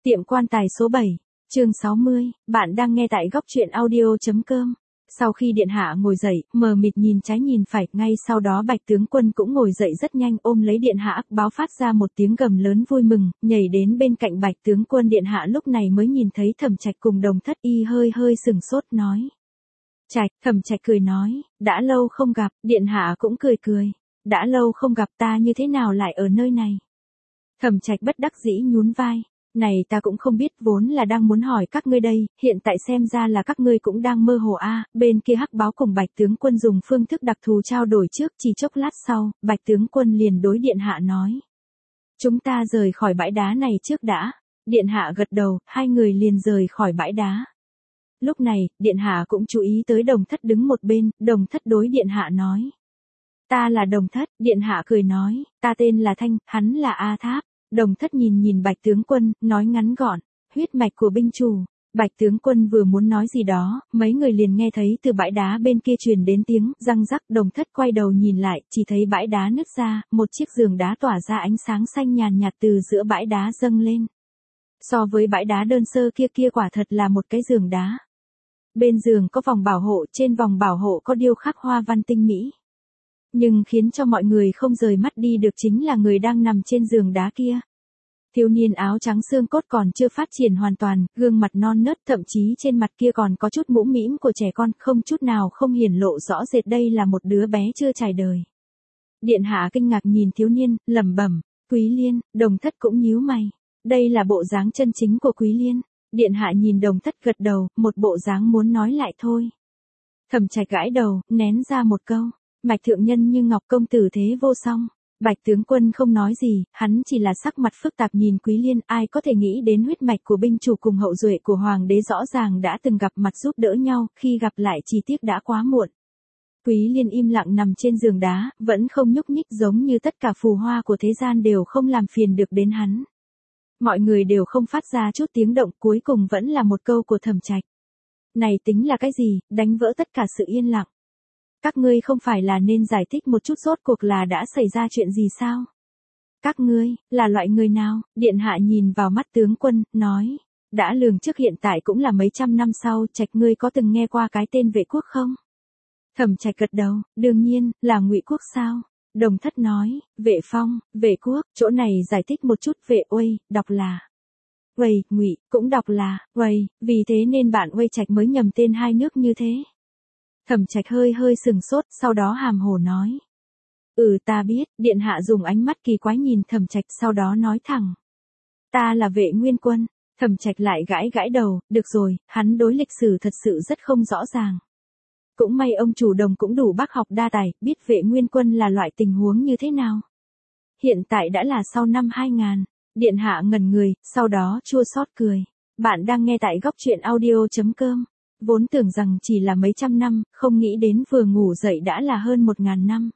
Tiệm quan tài số 7, chương 60, bạn đang nghe tại góc truyện audio.com. Sau khi điện hạ ngồi dậy, mờ mịt nhìn trái nhìn phải, ngay sau đó Bạch tướng quân cũng ngồi dậy rất nhanh, ôm lấy điện hạ, báo phát ra một tiếng gầm lớn vui mừng, nhảy đến bên cạnh Bạch tướng quân. Điện hạ lúc này mới nhìn thấy Thẩm Trạch cùng Đồng Thất Y, hơi sừng sốt nói: Trạch. Thẩm Trạch cười nói: đã lâu không gặp. Điện hạ cũng cười: đã lâu không gặp, ta như thế nào lại ở nơi này? Thẩm Trạch bất đắc dĩ nhún vai: này ta cũng không biết, vốn là đang muốn hỏi các ngươi đây, hiện tại xem ra là các ngươi cũng đang mơ hồ a. Bên kia Hắc Báo cùng Bạch tướng quân dùng phương thức đặc thù trao đổi trước, chỉ chốc lát sau, Bạch tướng quân liền đối điện hạ nói: chúng ta rời khỏi bãi đá này trước đã. Điện hạ gật đầu, hai người liền rời khỏi bãi đá. Lúc này, điện hạ cũng chú ý tới Đồng Thất đứng một bên. Đồng Thất đối điện hạ nói: ta là Đồng Thất. Điện hạ cười nói: ta tên là Thanh, hắn là A Tháp. Đồng Thất nhìn Bạch tướng quân, nói ngắn gọn: huyết mạch của binh chủ. Bạch tướng quân vừa muốn nói gì đó, mấy người liền nghe thấy từ bãi đá bên kia truyền đến tiếng răng rắc. Đồng Thất quay đầu nhìn lại, chỉ thấy bãi đá nứt ra, một chiếc giường đá tỏa ra ánh sáng xanh nhàn nhạt từ giữa bãi đá dâng lên. So với bãi đá đơn sơ kia quả thật là một cái giường đá. Bên giường có vòng bảo hộ, trên vòng bảo hộ có điêu khắc hoa văn tinh mỹ. Nhưng khiến cho mọi người không rời mắt đi được chính là người đang nằm trên giường đá kia. Thiếu niên áo trắng xương cốt còn chưa phát triển hoàn toàn, gương mặt non nớt, thậm chí trên mặt kia còn có chút mũm mĩm của trẻ con, không chút nào không hiển lộ rõ rệt đây là một đứa bé chưa trải đời. Điện hạ kinh ngạc nhìn thiếu niên, lẩm bẩm: Quý Liên. Đồng Thất cũng nhíu mày: đây là bộ dáng chân chính của Quý Liên. Điện hạ nhìn Đồng Thất gật đầu, một bộ dáng muốn nói lại thôi. Thẩm Trạch gãi đầu, nén ra một câu: mạch thượng nhân như ngọc, công tử thế vô song. Bạch tướng quân không nói gì, hắn chỉ là sắc mặt phức tạp nhìn Quý Liên. Ai có thể nghĩ đến huyết mạch của binh chủ cùng hậu duệ của hoàng đế rõ ràng đã từng gặp mặt giúp đỡ nhau, khi gặp lại chỉ tiếc đã quá muộn. Quý Liên im lặng nằm trên giường đá, vẫn không nhúc nhích, giống như tất cả phù hoa của thế gian đều không làm phiền được đến hắn. Mọi người đều không phát ra chút tiếng động, cuối cùng vẫn là một câu của Thẩm Trạch: này tính là cái gì, đánh vỡ tất cả sự yên lặng. Các ngươi không phải là nên giải thích một chút rốt cuộc là đã xảy ra chuyện gì sao? Các ngươi, là loại người nào? Điện hạ nhìn vào mắt tướng quân, nói: đã lường trước hiện tại cũng là mấy trăm năm sau. Trạch, ngươi có từng nghe qua cái tên Vệ Quốc không? Thẩm Trạch gật đầu: đương nhiên, là Ngụy Quốc sao? Đồng Thất nói: Vệ Phong, Vệ Quốc, chỗ này giải thích một chút. Vệ Uây, đọc là Uây, Ngụy, cũng đọc là Uây, vì thế nên bạn Uây Trạch mới nhầm tên hai nước như thế. Thẩm Trạch hơi sừng sốt, sau đó hàm hồ nói: ta biết. Điện hạ dùng ánh mắt kỳ quái nhìn Thẩm Trạch, sau đó nói thẳng: ta là Vệ Nguyên Quân. Thẩm Trạch lại gãi đầu: được rồi, hắn đối lịch sử thật sự rất không rõ ràng. Cũng may ông chủ Đồng cũng đủ bác học đa tài, biết Vệ Nguyên Quân là loại tình huống như thế nào. Hiện tại đã là sau năm 2000. Điện hạ ngẩn người, sau đó chua xót cười: bạn đang nghe tại góc truyện audio.com. Vốn tưởng rằng chỉ là mấy trăm năm, không nghĩ đến vừa ngủ dậy đã là hơn 1000 năm.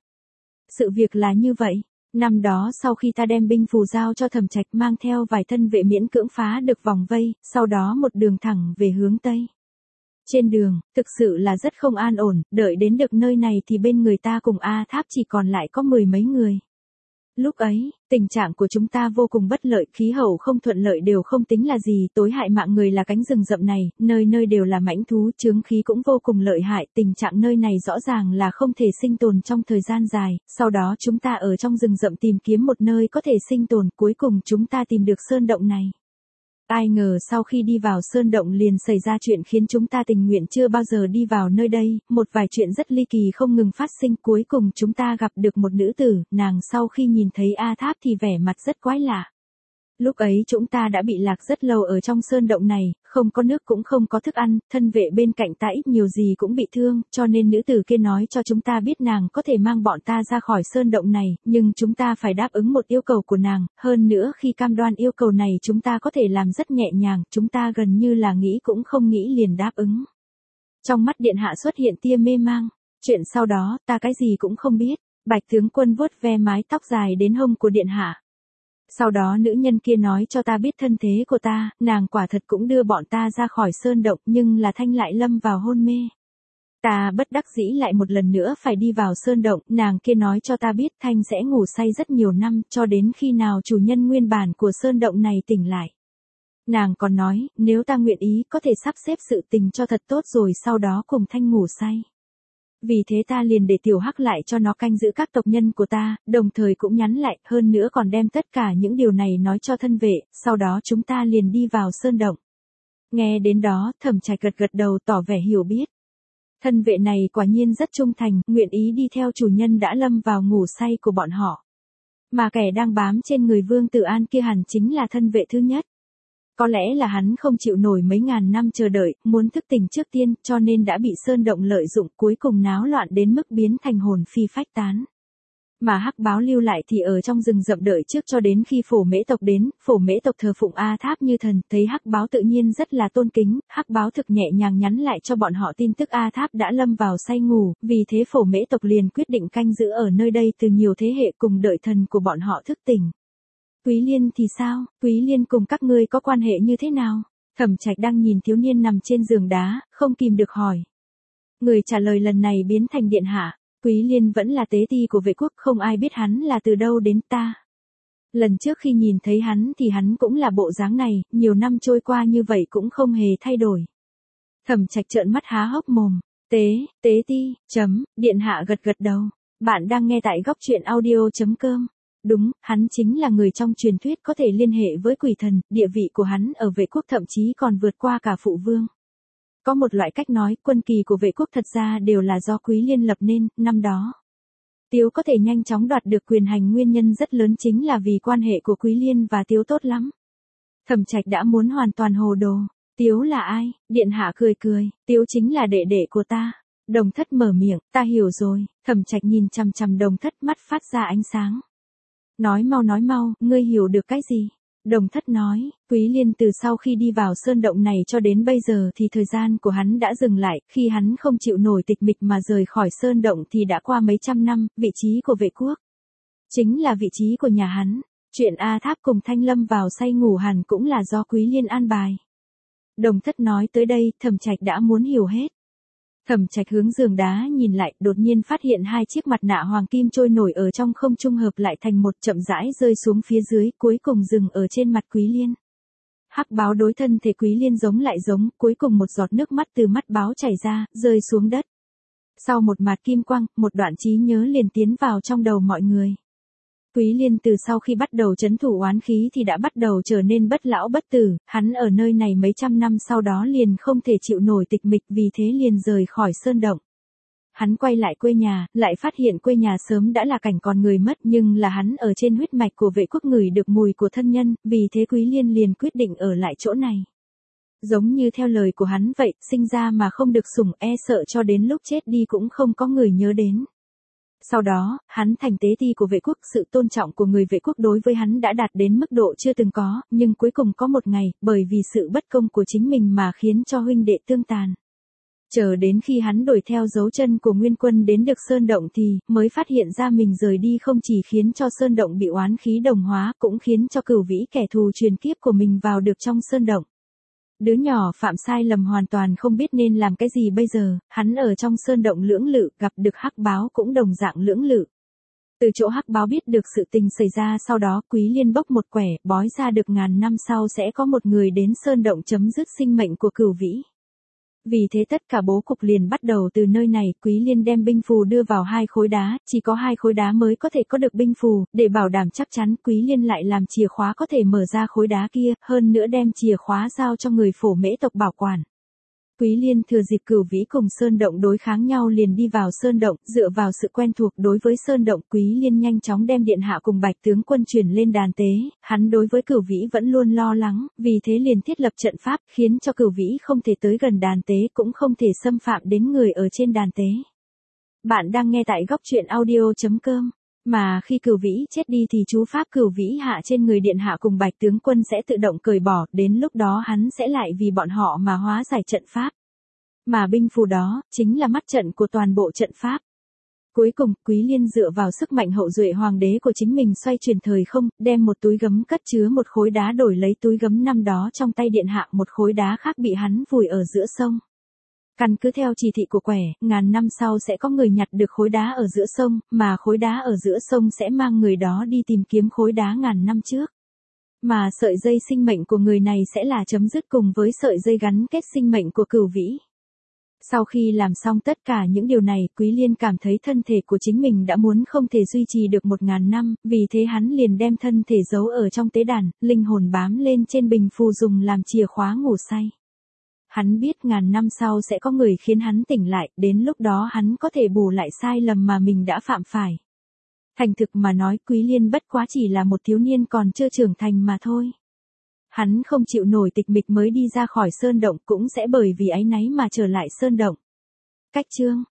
Sự việc là như vậy. Năm đó sau khi ta đem binh phù giao cho Thẩm Trạch, mang theo vài thân vệ miễn cưỡng phá được vòng vây, sau đó một đường thẳng về hướng Tây. Trên đường, thực sự là rất không an ổn, đợi đến được nơi này thì bên người ta cùng A Tháp chỉ còn lại có 10 mấy người. Lúc ấy, tình trạng của chúng ta vô cùng bất lợi, khí hậu không thuận lợi đều không tính là gì, tối hại mạng người là cánh rừng rậm này, nơi nơi đều là mãnh thú, chướng khí cũng vô cùng lợi hại, tình trạng nơi này rõ ràng là không thể sinh tồn trong thời gian dài. Sau đó chúng ta ở trong rừng rậm tìm kiếm một nơi có thể sinh tồn, cuối cùng chúng ta tìm được sơn động này. Ai ngờ sau khi đi vào sơn động liền xảy ra chuyện khiến chúng ta tình nguyện chưa bao giờ đi vào nơi đây, một vài chuyện rất ly kỳ không ngừng phát sinh, cuối cùng chúng ta gặp được một nữ tử, nàng sau khi nhìn thấy A Tháp thì vẻ mặt rất quái lạ. Lúc ấy chúng ta đã bị lạc rất lâu ở trong sơn động này, không có nước cũng không có thức ăn, thân vệ bên cạnh ta ít nhiều gì cũng bị thương, cho nên nữ tử kia nói cho chúng ta biết nàng có thể mang bọn ta ra khỏi sơn động này, nhưng chúng ta phải đáp ứng một yêu cầu của nàng, hơn nữa khi cam đoan yêu cầu này chúng ta có thể làm rất nhẹ nhàng, chúng ta gần như là nghĩ cũng không nghĩ liền đáp ứng. Trong mắt điện hạ xuất hiện tia mê mang: chuyện sau đó, ta cái gì cũng không biết. Bạch tướng quân vuốt ve mái tóc dài đến hông của điện hạ. Sau đó nữ nhân kia nói cho ta biết thân thế của ta, nàng quả thật cũng đưa bọn ta ra khỏi sơn động, nhưng là Thanh lại lâm vào hôn mê. Ta bất đắc dĩ lại một lần nữa phải đi vào sơn động, nàng kia nói cho ta biết Thanh sẽ ngủ say rất nhiều năm, cho đến khi nào chủ nhân nguyên bản của sơn động này tỉnh lại. Nàng còn nói, nếu ta nguyện ý có thể sắp xếp sự tình cho thật tốt rồi sau đó cùng Thanh ngủ say. Vì thế ta liền để Tiểu Hắc lại cho nó canh giữ các tộc nhân của ta, đồng thời cũng nhắn lại, hơn nữa còn đem tất cả những điều này nói cho thân vệ, sau đó chúng ta liền đi vào sơn động. Nghe đến đó, Thẩm Trạch gật gật đầu tỏ vẻ hiểu biết. Thân vệ này quả nhiên rất trung thành, nguyện ý đi theo chủ nhân đã lâm vào ngủ say của bọn họ. Mà kẻ đang bám trên người Vương Tử An kia hẳn chính là thân vệ thứ nhất. Có lẽ là hắn không chịu nổi mấy ngàn năm chờ đợi, muốn thức tỉnh trước tiên, cho nên đã bị sơn động lợi dụng, cuối cùng náo loạn đến mức biến thành hồn phi phách tán. Mà Hắc Báo lưu lại thì ở trong rừng rậm đợi trước cho đến khi Phổ Mễ tộc đến, Phổ Mễ tộc thờ phụng A Tháp như thần, thấy Hắc Báo tự nhiên rất là tôn kính, Hắc Báo thực nhẹ nhàng nhắn lại cho bọn họ tin tức A Tháp đã lâm vào say ngủ, vì thế Phổ Mễ tộc liền quyết định canh giữ ở nơi đây từ nhiều thế hệ cùng đợi thần của bọn họ thức tỉnh. Quý Liên thì sao, Quý Liên cùng các ngươi có quan hệ như thế nào? Thẩm Trạch đang nhìn thiếu niên nằm trên giường đá, không kìm được hỏi. Người trả lời lần này biến thành điện hạ. Quý Liên vẫn là tế ti của vệ quốc, không ai biết hắn là từ đâu đến ta. Lần trước khi nhìn thấy hắn thì hắn cũng là bộ dáng này, nhiều năm trôi qua như vậy cũng không hề thay đổi. Thẩm Trạch trợn mắt há hốc mồm. Tế ti, điện hạ gật gật đầu. Bạn đang nghe tại góc truyện audio.com. Đúng, hắn chính là người trong truyền thuyết có thể liên hệ với quỷ thần, địa vị của hắn ở vệ quốc thậm chí còn vượt qua cả phụ vương. Có một loại cách nói, quân kỳ của vệ quốc thật ra đều là do Quý Liên lập nên, năm đó. Tiếu có thể nhanh chóng đoạt được quyền hành nguyên nhân rất lớn chính là vì quan hệ của Quý Liên và Tiếu tốt lắm. Thẩm Trạch đã muốn hoàn toàn hồ đồ. Tiếu là ai? Điện hạ cười cười, Tiếu chính là đệ đệ của ta. Đồng Thất mở miệng, ta hiểu rồi. Thẩm Trạch nhìn chằm chằm Đồng Thất, mắt phát ra ánh sáng. Nói mau, ngươi hiểu được cái gì? Đồng Thất nói, Quý Liên từ sau khi đi vào sơn động này cho đến bây giờ thì thời gian của hắn đã dừng lại, khi hắn không chịu nổi tịch mịch mà rời khỏi sơn động thì đã qua mấy trăm năm, vị trí của vệ quốc. Chính là vị trí của nhà hắn, chuyện A Tháp cùng Thanh Lâm vào say ngủ hẳn cũng là do Quý Liên an bài. Đồng Thất nói tới đây, Thẩm Trạch đã muốn hiểu hết. Thẩm Trạch hướng giường đá nhìn lại, đột nhiên phát hiện hai chiếc mặt nạ hoàng kim trôi nổi ở trong không trung hợp lại thành một, chậm rãi rơi xuống phía dưới, cuối cùng dừng ở trên mặt Quý Liên. Hắc Báo đối thân thể Quý Liên giống lại giống, cuối cùng một giọt nước mắt từ mắt báo chảy ra, rơi xuống đất. Sau một mạt kim quang, một đoạn trí nhớ liền tiến vào trong đầu mọi người. Quý Liên từ sau khi bắt đầu trấn thủ oán khí thì đã bắt đầu trở nên bất lão bất tử, hắn ở nơi này mấy trăm năm sau đó liền không thể chịu nổi tịch mịch, vì thế liền rời khỏi sơn động. Hắn quay lại quê nhà, lại phát hiện quê nhà sớm đã là cảnh còn người mất, nhưng là hắn ở trên huyết mạch của vệ quốc ngửi được mùi của thân nhân, vì thế Quý Liên liền quyết định ở lại chỗ này. Giống như theo lời của hắn vậy, sinh ra mà không được sủng, e sợ cho đến lúc chết đi cũng không có người nhớ đến. Sau đó, hắn thành tế ti của vệ quốc, sự tôn trọng của người vệ quốc đối với hắn đã đạt đến mức độ chưa từng có, nhưng cuối cùng có một ngày, bởi vì sự bất công của chính mình mà khiến cho huynh đệ tương tàn. Chờ đến khi hắn đuổi theo dấu chân của Nguyên Quân đến được sơn động thì, mới phát hiện ra mình rời đi không chỉ khiến cho sơn động bị oán khí đồng hóa, cũng khiến cho Cửu Vĩ kẻ thù truyền kiếp của mình vào được trong sơn động. Đứa nhỏ phạm sai lầm hoàn toàn không biết nên làm cái gì bây giờ, hắn ở trong sơn động lưỡng lự, gặp được Hắc Báo cũng đồng dạng lưỡng lự. Từ chỗ Hắc Báo biết được sự tình xảy ra, sau đó Quý Liên bốc một quẻ, bói ra được ngàn năm sau sẽ có một người đến sơn động chấm dứt sinh mệnh của Cửu Vĩ. Vì thế tất cả bố cục liền bắt đầu từ nơi này, Quý Liên đem binh phù đưa vào hai khối đá, chỉ có hai khối đá mới có thể có được binh phù, để bảo đảm chắc chắn, Quý Liên lại làm chìa khóa có thể mở ra khối đá kia, hơn nữa đem chìa khóa giao cho người Phổ Mễ tộc bảo quản. Quý Liên thừa dịp Cửu Vĩ cùng sơn động đối kháng nhau liền đi vào sơn động, dựa vào sự quen thuộc đối với sơn động, Quý Liên nhanh chóng đem điện hạ cùng Bạch tướng quân chuyển lên đàn tế, hắn đối với Cửu Vĩ vẫn luôn lo lắng, vì thế liền thiết lập trận pháp, khiến cho Cửu Vĩ không thể tới gần đàn tế, cũng không thể xâm phạm đến người ở trên đàn tế. Bạn đang nghe tại góc truyện audio.com. Mà khi Cửu Vĩ chết đi thì chú pháp Cửu Vĩ hạ trên người điện hạ cùng Bạch tướng quân sẽ tự động cởi bỏ, đến lúc đó hắn sẽ lại vì bọn họ mà hóa giải trận pháp. Mà binh phù đó, chính là mắt trận của toàn bộ trận pháp. Cuối cùng, Quý Liên dựa vào sức mạnh hậu duệ hoàng đế của chính mình xoay chuyển thời không, đem một túi gấm cất chứa một khối đá đổi lấy túi gấm năm đó trong tay điện hạ, một khối đá khác bị hắn vùi ở giữa sông. Căn cứ theo chỉ thị của quẻ, ngàn năm sau sẽ có người nhặt được khối đá ở giữa sông, mà khối đá ở giữa sông sẽ mang người đó đi tìm kiếm khối đá ngàn năm trước. Mà sợi dây sinh mệnh của người này sẽ là chấm dứt cùng với sợi dây gắn kết sinh mệnh của Cửu Vĩ. Sau khi làm xong tất cả những điều này, Quý Liên cảm thấy thân thể của chính mình đã muốn không thể duy trì được 1000 năm, vì thế hắn liền đem thân thể giấu ở trong tế đàn, linh hồn bám lên trên bình phù dùng làm chìa khóa ngủ say. Hắn biết 1000 năm sau sẽ có người khiến hắn tỉnh lại, đến lúc đó hắn có thể bù lại sai lầm mà mình đã phạm phải. Thành thực mà nói, Quý Liên bất quá chỉ là một thiếu niên còn chưa trưởng thành mà thôi. Hắn không chịu nổi tịch mịch mới đi ra khỏi sơn động, cũng sẽ bởi vì áy náy mà trở lại sơn động. Cách chương